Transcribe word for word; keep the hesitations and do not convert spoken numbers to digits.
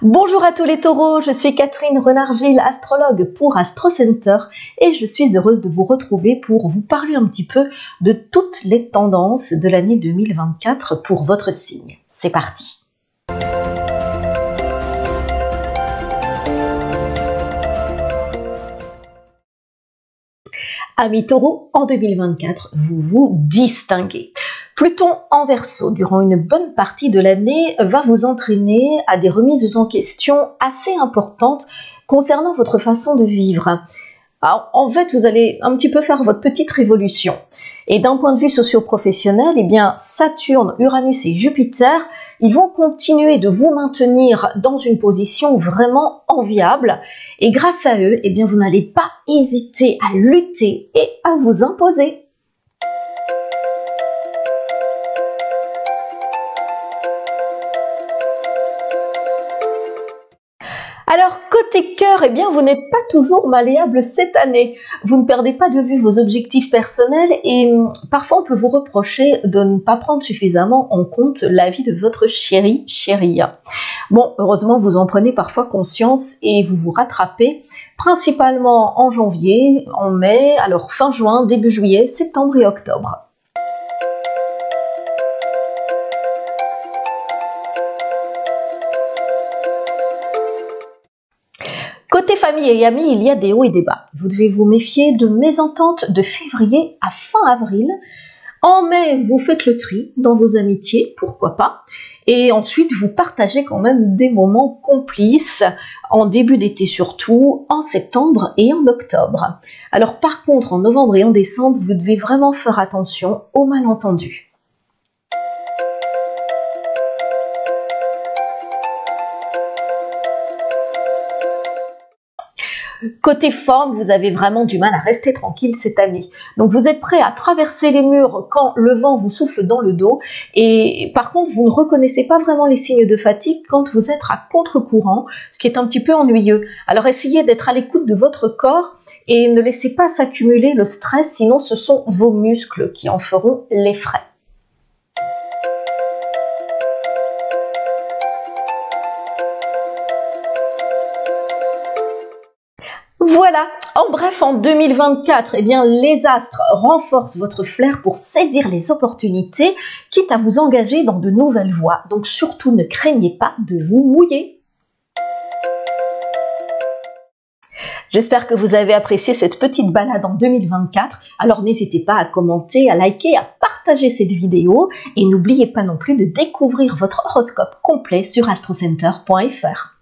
Bonjour à tous les taureaux, je suis Catherine Renard-Gilles, astrologue pour Astro Center et je suis heureuse de vous retrouver pour vous parler un petit peu de toutes les tendances de l'année deux mille vingt-quatre pour votre signe. C'est parti! Amis taureaux, en deux mille vingt-quatre, vous vous distinguez. Pluton en Verseau, durant une bonne partie de l'année, va vous entraîner à des remises en question assez importantes concernant votre façon de vivre. Alors, en fait, vous allez un petit peu faire votre petite révolution. Et d'un point de vue socio-professionnel, eh bien, Saturne, Uranus et Jupiter, ils vont continuer de vous maintenir dans une position vraiment enviable. Et grâce à eux, eh bien, vous n'allez pas hésiter à lutter et à vous imposer. Alors, côté cœur, eh bien, vous n'êtes pas toujours malléable cette année. Vous ne perdez pas de vue vos objectifs personnels et parfois on peut vous reprocher de ne pas prendre suffisamment en compte l'avis de votre chéri, chérie. Bon, heureusement, vous en prenez parfois conscience et vous vous rattrapez, principalement en janvier, en mai, alors fin juin, début juillet, septembre et octobre. Côté famille et amis, il y a des hauts et des bas. Vous devez vous méfier de mésententes de février à fin avril. En mai, vous faites le tri dans vos amitiés, pourquoi pas. Et ensuite, vous partagez quand même des moments complices, en début d'été surtout, en septembre et en octobre. Alors par contre, en novembre et en décembre, vous devez vraiment faire attention aux malentendus. Côté forme, vous avez vraiment du mal à rester tranquille cette année. Donc vous êtes prêt à traverser les murs quand le vent vous souffle dans le dos. Et par contre, vous ne reconnaissez pas vraiment les signes de fatigue quand vous êtes à contre-courant, ce qui est un petit peu ennuyeux. Alors essayez d'être à l'écoute de votre corps et ne laissez pas s'accumuler le stress, sinon ce sont vos muscles qui en feront les frais. Voilà, en bref, en deux mille vingt-quatre, eh bien, les astres renforcent votre flair pour saisir les opportunités, quitte à vous engager dans de nouvelles voies. Donc surtout, ne craignez pas de vous mouiller. J'espère que vous avez apprécié cette petite balade en deux mille vingt-quatre. Alors n'hésitez pas à commenter, à liker, à partager cette vidéo. Et n'oubliez pas non plus de découvrir votre horoscope complet sur astrocenter point F R.